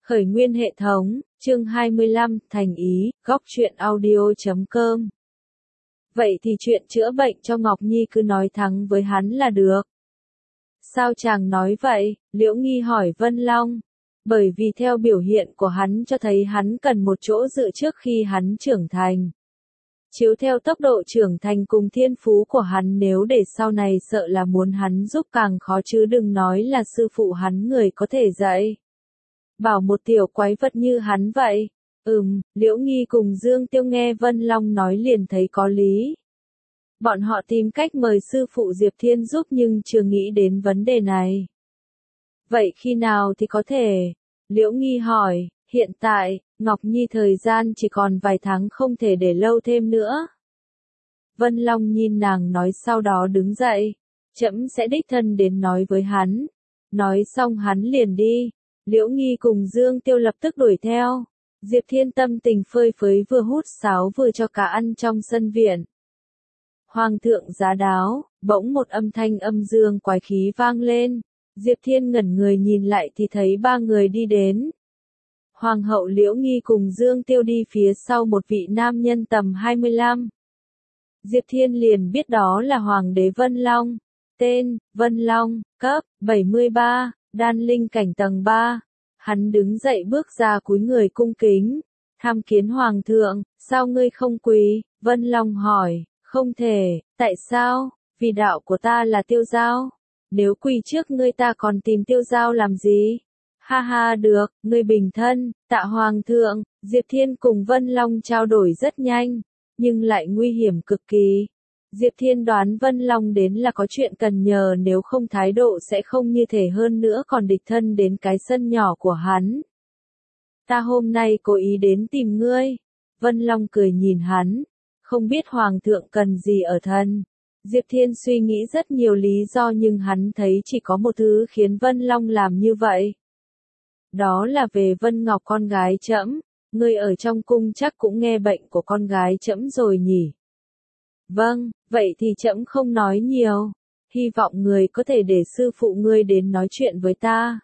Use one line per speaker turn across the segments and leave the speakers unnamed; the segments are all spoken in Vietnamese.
Khởi nguyên hệ thống, chương 25, thành ý, góc truyện audio.com. Vậy thì chuyện chữa bệnh cho Ngọc Nhi cứ nói thẳng với hắn là được. Sao chàng nói vậy? Liễu Nghi hỏi Vân Long. Bởi vì theo biểu hiện của hắn cho thấy hắn cần một chỗ dựa trước khi hắn trưởng thành. Chiếu theo tốc độ trưởng thành cùng thiên phú của hắn, nếu để sau này sợ là muốn hắn giúp càng khó, chứ đừng nói là sư phụ hắn người có thể dạy. Bảo một tiểu quái vật như hắn vậy. Liễu Nghi cùng Dương Tiêu nghe Vân Long nói liền thấy có lý. Bọn họ tìm cách mời sư phụ Diệp Thiên giúp nhưng chưa nghĩ đến vấn đề này. Vậy khi nào thì có thể? Liễu Nghi hỏi. Hiện tại, Ngọc Nhi thời gian chỉ còn vài tháng, không thể để lâu thêm nữa. Vân Long nhìn nàng nói, sau đó đứng dậy. Trẫm sẽ đích thân đến nói với hắn. Nói xong hắn liền đi. Liễu Nghi cùng Dương Tiêu lập tức đuổi theo. Diệp Thiên tâm tình phơi phới, vừa hút sáo vừa cho cá ăn trong sân viện. Hoàng thượng giá đáo, bỗng một âm thanh âm dương quái khí vang lên. Diệp Thiên ngẩn người nhìn lại thì thấy ba người đi đến. Hoàng hậu Liễu Nghi cùng Dương Tiêu đi phía sau một vị nam nhân tầm 25. Diệp Thiên liền biết đó là Hoàng đế Vân Long. Tên, Vân Long, cấp 73, đan linh cảnh tầng 3. Hắn đứng dậy bước ra cúi người cung kính. Tham kiến Hoàng thượng, sao ngươi không quỳ? Vân Long hỏi. Không thể, tại sao? Vì đạo của ta là Tiêu Giao. Nếu quỳ trước ngươi ta còn tìm Tiêu Giao làm gì? Ha ha, được, ngươi bình thân, tạ Hoàng thượng. Diệp Thiên cùng Vân Long trao đổi rất nhanh, nhưng lại nguy hiểm cực kỳ. Diệp Thiên đoán Vân Long đến là có chuyện cần nhờ, nếu không thái độ sẽ không như thể, hơn nữa còn địch thân đến cái sân nhỏ của hắn. Ta hôm nay cố ý đến tìm ngươi. Vân Long cười nhìn hắn. Không biết Hoàng thượng cần gì ở thân. Diệp Thiên suy nghĩ rất nhiều lý do nhưng hắn thấy chỉ có một thứ khiến Vân Long làm như vậy. Đó là về Vân Ngọc con gái trẫm. Ngươi ở trong cung chắc cũng nghe bệnh của con gái trẫm rồi nhỉ? Vâng, vậy thì trẫm không nói nhiều. Hy vọng người có thể để sư phụ ngươi đến nói chuyện với ta.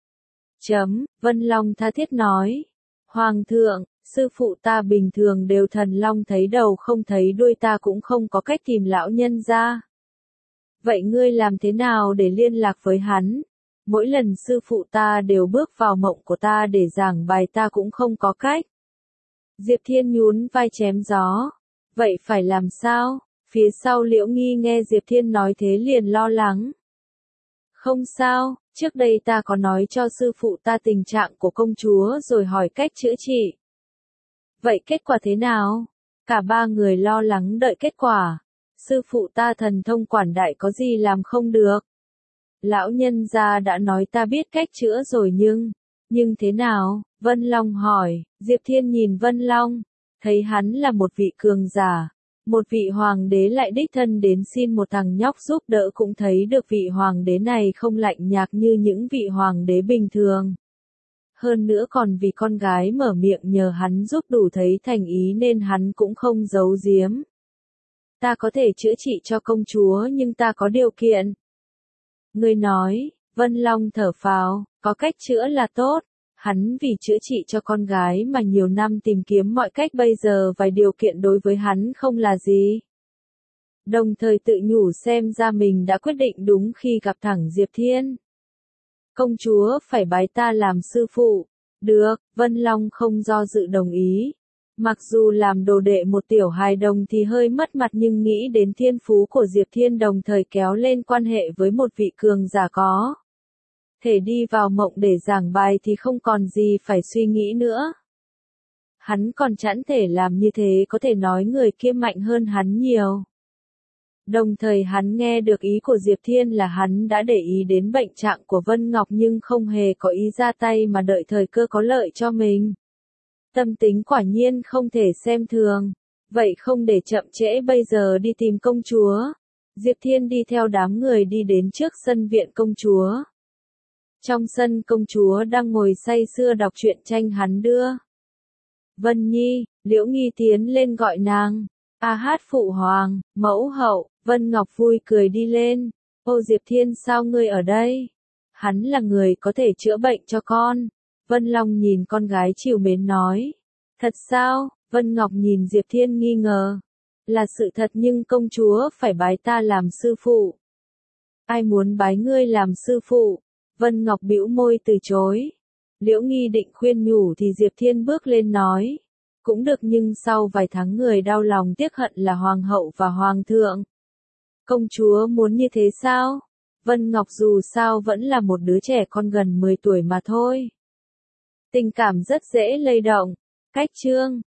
Vân Long tha thiết nói. Hoàng thượng, sư phụ ta bình thường đều thần long thấy đầu không thấy đuôi, ta cũng không có cách tìm lão nhân ra. Vậy ngươi làm thế nào để liên lạc với hắn? Mỗi lần sư phụ ta đều bước vào mộng của ta để giảng bài, ta cũng không có cách. Diệp Thiên nhún vai chém gió. Vậy phải làm sao? Phía sau Liễu Nghi nghe Diệp Thiên nói thế liền lo lắng. Không sao, trước đây ta có nói cho sư phụ ta tình trạng của công chúa rồi hỏi cách chữa trị. Vậy kết quả thế nào? Cả ba người lo lắng đợi kết quả. Sư phụ ta thần thông quảng đại, có gì làm không được? Lão nhân gia đã nói ta biết cách chữa rồi nhưng thế nào? Vân Long hỏi. Diệp Thiên nhìn Vân Long, thấy hắn là một vị cường giả. Một vị hoàng đế lại đích thân đến xin một thằng nhóc giúp đỡ, cũng thấy được vị hoàng đế này không lạnh nhạt như những vị hoàng đế bình thường. Hơn nữa còn vì con gái mở miệng nhờ hắn giúp, đủ thấy thành ý nên hắn cũng không giấu giếm. Ta có thể chữa trị cho công chúa nhưng ta có điều kiện. Ngươi nói. Vân Long thở phào. Có cách chữa là tốt. Hắn vì chữa trị cho con gái mà nhiều năm tìm kiếm mọi cách, bây giờ vài điều kiện đối với hắn không là gì. Đồng thời tự nhủ xem ra mình đã quyết định đúng khi gặp thẳng Diệp Thiên. Công chúa phải bái ta làm sư phụ. Được, Vân Long không do dự đồng ý. Mặc dù làm đồ đệ một tiểu hài đồng thì hơi mất mặt, nhưng nghĩ đến thiên phú của Diệp Thiên, đồng thời kéo lên quan hệ với một vị cường giả có thể đi vào mộng để giảng bài thì không còn gì phải suy nghĩ nữa. Hắn còn chẳng thể làm như thế, có thể nói người kia mạnh hơn hắn nhiều. Đồng thời hắn nghe được ý của Diệp Thiên là hắn đã để ý đến bệnh trạng của Vân Ngọc nhưng không hề có ý ra tay mà đợi thời cơ có lợi cho mình. Tâm tính quả nhiên không thể xem thường. Vậy không để chậm trễ, bây giờ đi tìm công chúa. Diệp Thiên đi theo đám người đi đến trước sân viện công chúa. Trong sân, công chúa đang ngồi say sưa đọc truyện tranh hắn đưa. Vân Nhi. Liễu Nghi tiến lên gọi nàng. A hát phụ hoàng, mẫu hậu. Vân Ngọc vui cười đi lên. Ô Diệp Thiên, sao ngươi ở đây? Hắn là người có thể chữa bệnh cho con. Vân Long nhìn con gái trìu mến nói. Thật sao? Vân Ngọc nhìn Diệp Thiên nghi ngờ. Là sự thật nhưng công chúa phải bái ta làm sư phụ. Ai muốn bái ngươi làm sư phụ? Vân Ngọc bĩu môi từ chối. Liễu Nghi định khuyên nhủ thì Diệp Thiên bước lên nói. Cũng được nhưng sau vài tháng người đau lòng tiếc hận là hoàng hậu và hoàng thượng. Công chúa muốn như thế sao? Vân Ngọc dù sao vẫn là một đứa trẻ con gần 10 tuổi mà thôi. Tình cảm rất dễ lay động. Cách chương